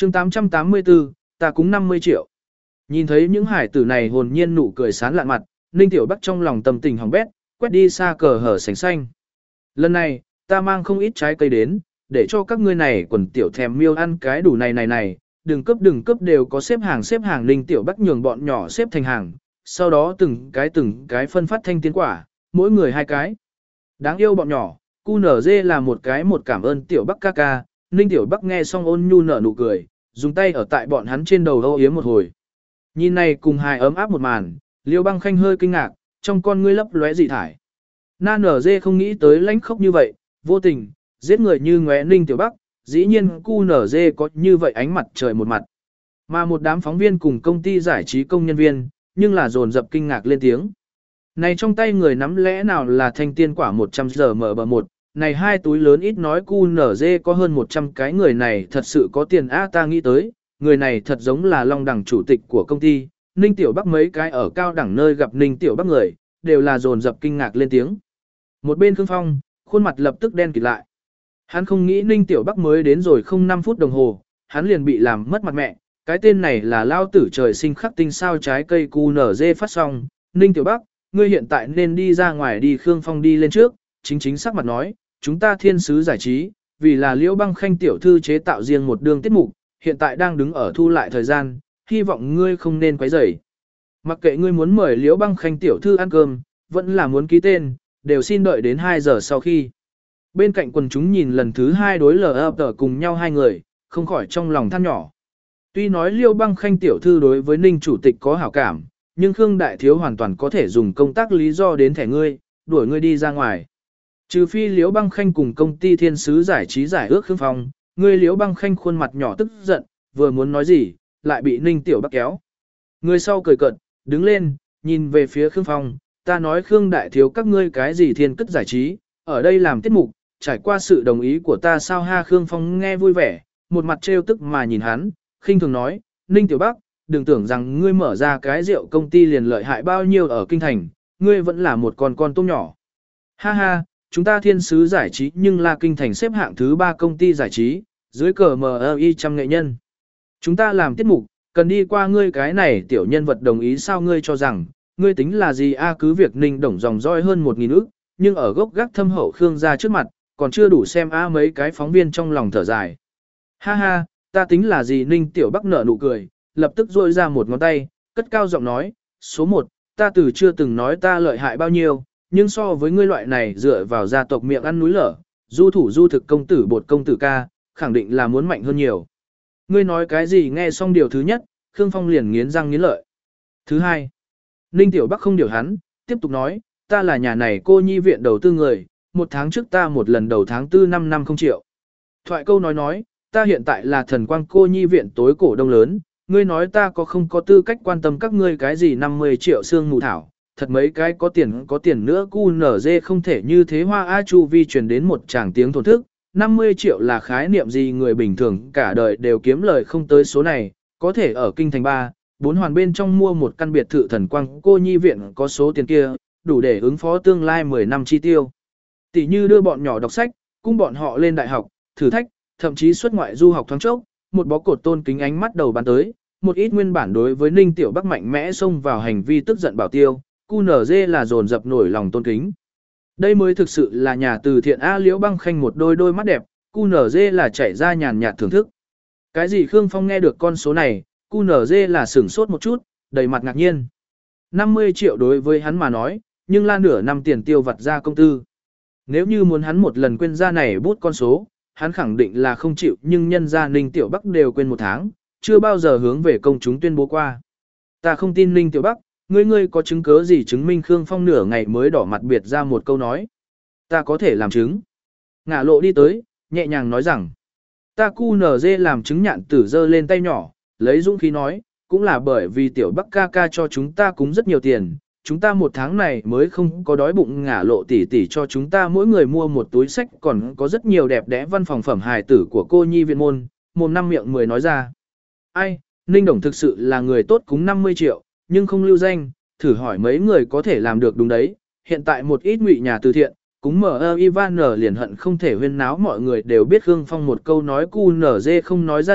chương 884, ta cúng 50 triệu. Nhìn thấy những hải tử này hồn nhiên nụ cười sán lạn mặt, Ninh Tiểu Bắc trong lòng tâm tình hỏng bét, quét đi xa cờ hở sánh xanh. Lần này, ta mang không ít trái cây đến, để cho các ngươi này quần tiểu thèm miêu ăn cái đủ này, đừng cấp đều có xếp hàng. Ninh Tiểu Bắc nhường bọn nhỏ xếp thành hàng, sau đó từng cái phân phát thanh tiến quả, mỗi người 2 cái. Đáng yêu bọn nhỏ, QNZ là một cảm ơn Tiểu Bắc ca ca, Ninh Tiểu Bắc nghe xong ôn nhu nở nụ cười, dùng tay ở tại bọn hắn trên đầu âu yếm một hồi. Nhìn này cùng hài ấm áp một màn, Liêu Băng Khanh hơi kinh ngạc, trong con ngươi lấp lóe dị thải. Na nở dê không nghĩ tới lãnh khốc như vậy, vô tình, giết người như ngóe Ninh Tiểu Bắc, dĩ nhiên QNZ có như vậy ánh mặt trời một mặt. Mà một đám phóng viên cùng công ty giải trí công nhân viên, nhưng là dồn dập kinh ngạc lên tiếng. Này trong tay người nắm lẽ nào là thanh tiên quả 100 giờ mở bờ 1, này 2 túi lớn ít nói QNZ có hơn 100 cái người này thật sự có tiền ta nghĩ tới, người này thật giống là Long Đẳng chủ tịch của công ty, Ninh Tiểu Bắc mấy cái ở cao đẳng nơi gặp Ninh Tiểu Bắc người, đều là dồn dập kinh ngạc lên tiếng. Một bên Khương Phong, khuôn mặt lập tức đen kịt lại. Hắn không nghĩ Ninh Tiểu Bắc mới đến rồi không 5 phút đồng hồ, hắn liền bị làm mất mặt mẹ, cái tên này là lao tử trời sinh khắc tinh sao trái cây QNZ phát xong, Ninh Tiểu Bắc, ngươi hiện tại nên đi ra ngoài đi. Khương Phong đi lên trước, chính sắc mặt nói, chúng ta thiên sứ giải trí, vì là Liễu Băng Khanh tiểu thư chế tạo riêng một đường tiết mục, hiện tại đang đứng ở thu lại thời gian, hy vọng ngươi không nên quấy rầy. Mặc kệ ngươi muốn mời Liễu Băng Khanh tiểu thư ăn cơm, vẫn là muốn ký tên, đều xin đợi đến 2 giờ sau khi. Bên cạnh quần chúng nhìn lần thứ 2 đối LFT cùng nhau 2 người, không khỏi trong lòng than nhỏ. Tuy nói Liễu Băng Khanh tiểu thư đối với Ninh chủ tịch có hảo cảm, nhưng Khương Đại Thiếu hoàn toàn có thể dùng công tác lý do đến thẻ ngươi, đuổi ngươi đi ra ngoài. Trừ phi Liễu Băng Khanh cùng công ty thiên sứ giải trí giải ước Khương Phong, ngươi Liễu Băng Khanh khuôn mặt nhỏ tức giận, vừa muốn nói gì, lại bị Ninh Tiểu Bắc kéo. Người sau cười cợt, đứng lên, nhìn về phía Khương Phong, ta nói Khương Đại Thiếu các ngươi cái gì thiên cất giải trí, ở đây làm tiết mục, trải qua sự đồng ý của ta sao ha. Khương Phong nghe vui vẻ, một mặt trêu tức mà nhìn hắn, khinh thường nói, Ninh Tiểu Bắc, đừng tưởng rằng ngươi mở ra cái rượu công ty liền lợi hại bao nhiêu ở kinh thành, ngươi vẫn là một con tôm nhỏ. Ha ha, chúng ta thiên sứ giải trí nhưng là kinh thành xếp hạng thứ 3 công ty giải trí, dưới cờ MI trăm nghệ nhân. Chúng ta làm tiết mục, cần đi qua ngươi cái này tiểu nhân vật đồng ý sao ngươi cho rằng, ngươi tính là gì cứ việc Ninh Đồng dòng roi hơn 1.000 ức, nhưng ở gốc gác thâm hậu Khương gia trước mặt, còn chưa đủ xem mấy cái phóng viên trong lòng thở dài. Ha ha, ta tính là gì Ninh Tiểu Bắc nở nụ cười, lập tức rôi ra một ngón tay, cất cao giọng nói, số 1, ta từ chưa từng nói ta lợi hại bao nhiêu, nhưng so với ngươi loại này dựa vào gia tộc miệng ăn núi lở, du thủ du thực công tử bột công tử ca, khẳng định là muốn mạnh hơn nhiều. Ngươi nói cái gì nghe xong điều thứ nhất, Khương Phong liền nghiến răng nghiến lợi. Thứ hai, Ninh Tiểu Bắc không điều hắn, tiếp tục nói, ta là nhà này cô nhi viện đầu tư người, 1 tháng trước ta một lần đầu tháng 4 năm không triệu. Thoại câu nói, ta hiện tại là thần quang cô nhi viện tối cổ đông lớn, ngươi nói ta không có tư cách quan tâm các ngươi cái gì 50 triệu xương mù thảo, thật mấy cái có tiền nữa QNZ không thể như thế hoa A Chu Vi truyền đến một tràng tiếng thổn thức, 50 triệu là khái niệm gì người bình thường cả đời đều kiếm lời không tới số này, có thể ở kinh thành 3, 4 hoàn bên trong mua một căn biệt thự thần quang cô nhi viện có số tiền kia, đủ để ứng phó tương lai 10 năm chi tiêu. Tỷ như đưa bọn nhỏ đọc sách, cung bọn họ lên đại học, thử thách, thậm chí xuất ngoại du học thoáng chốc, một bó cột tôn kính ánh mắt đầu bán tới, một ít nguyên bản đối với Ninh Tiểu Bắc mạnh mẽ xông vào hành vi tức giận bảo tiêu, QNZ là dồn dập nổi lòng tôn kính. Đây mới thực sự là nhà từ thiện Liễu Băng Khanh một đôi mắt đẹp, QNZ là chảy ra nhàn nhạt thưởng thức. Cái gì Khương Phong nghe được con số này, QNZ là sửng sốt một chút, đầy mặt ngạc nhiên. 50 triệu đối với hắn mà nói, nhưng là nửa năm tiền tiêu vặt ra công tư. Nếu như muốn hắn một lần quên ra này bút con số, hắn khẳng định là không chịu, nhưng nhân gia Ninh Tiểu Bắc đều quên 1 tháng, chưa bao giờ hướng về công chúng tuyên bố qua. Ta không tin Ninh Tiểu Bắc, ngươi có chứng cứ gì chứng minh Khương Phong nửa ngày mới đỏ mặt biệt ra một câu nói. Ta có thể làm chứng. Ngả lộ đi tới, nhẹ nhàng nói rằng, ta QNZ làm chứng nhạn tử giơ lên tay nhỏ, lấy dũng khí nói, cũng là bởi vì Tiểu Bắc ca ca cho chúng ta cúng rất nhiều tiền, chúng ta 1 tháng này mới không có đói bụng. Ngả lộ tỉ tỉ cho chúng ta mỗi người mua một túi sách, còn có rất nhiều đẹp đẽ văn phòng phẩm hài tử của cô nhi viện môn, mồm năm miệng 10 nói ra. Ai, Ninh Đồng thực sự là người tốt cúng 50 triệu, nhưng không lưu danh, thử hỏi mấy người có thể làm được đúng đấy. Hiện tại một ít ngụy nhà từ thiện, cúng mở Ivan liền hận không thể huyên náo mọi người đều biết Khương Phong một câu nói QNZ không nói ra được,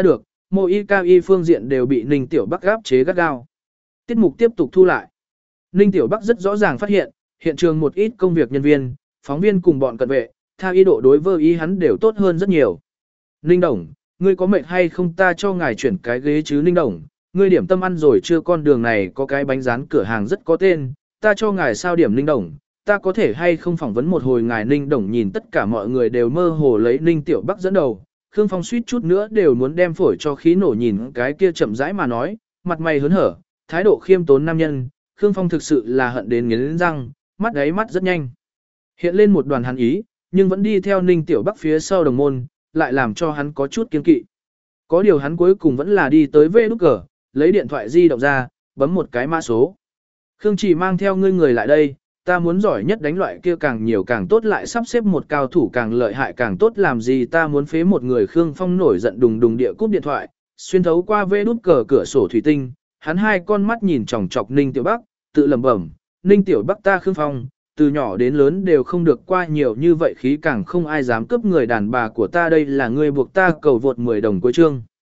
mô y cao y phương diện đều bị Ninh Tiểu Bắc áp chế gắt gao. Tiết mục tiếp tục thu lại. Ninh Tiểu Bắc rất rõ ràng phát hiện trường một ít công việc nhân viên, phóng viên cùng bọn cận vệ, theo ý độ đối với ý hắn đều tốt hơn rất nhiều. Ninh Đồng, ngươi có mệt hay không ta cho ngài chuyển cái ghế chứ Ninh Đồng, ngươi điểm tâm ăn rồi chưa con đường này có cái bánh rán cửa hàng rất có tên, ta cho ngài sao điểm Ninh Đồng, ta có thể hay không phỏng vấn một hồi ngài Ninh Đồng nhìn tất cả mọi người đều mơ hồ lấy Ninh Tiểu Bắc dẫn đầu, Khương Phong suýt chút nữa đều muốn đem phổi cho khí nổ nhìn cái kia chậm rãi mà nói, mặt mày hớn hở, thái độ khiêm tốn nam nhân, Khương Phong thực sự là hận đến nghiến răng, mắt đáy mắt rất nhanh. Hiện lên một đoàn hắn ý, nhưng vẫn đi theo Ninh Tiểu Bắc phía sau đồng môn, lại làm cho hắn có chút kiên kỵ. Có điều hắn cuối cùng vẫn là đi tới vê nút cờ, lấy điện thoại di động ra, bấm một cái mã số. Khương Chỉ mang theo ngươi người lại đây, ta muốn giỏi nhất đánh loại kia càng nhiều càng tốt lại sắp xếp một cao thủ càng lợi hại càng tốt làm gì ta muốn phế một người Khương Phong nổi giận đùng đùng địa cúp điện thoại, xuyên thấu qua vê nút cờ cửa sổ thủy tinh, hắn hai con mắt nhìn chòng chọc Ninh Tiểu Bắc, tự lẩm bẩm, Ninh Tiểu Bắc ta Khương Phong, từ nhỏ đến lớn đều không được qua nhiều như vậy khí càng không ai dám cướp người đàn bà của ta đây là ngươi buộc ta cầu vượt 10 đồng cuối chương.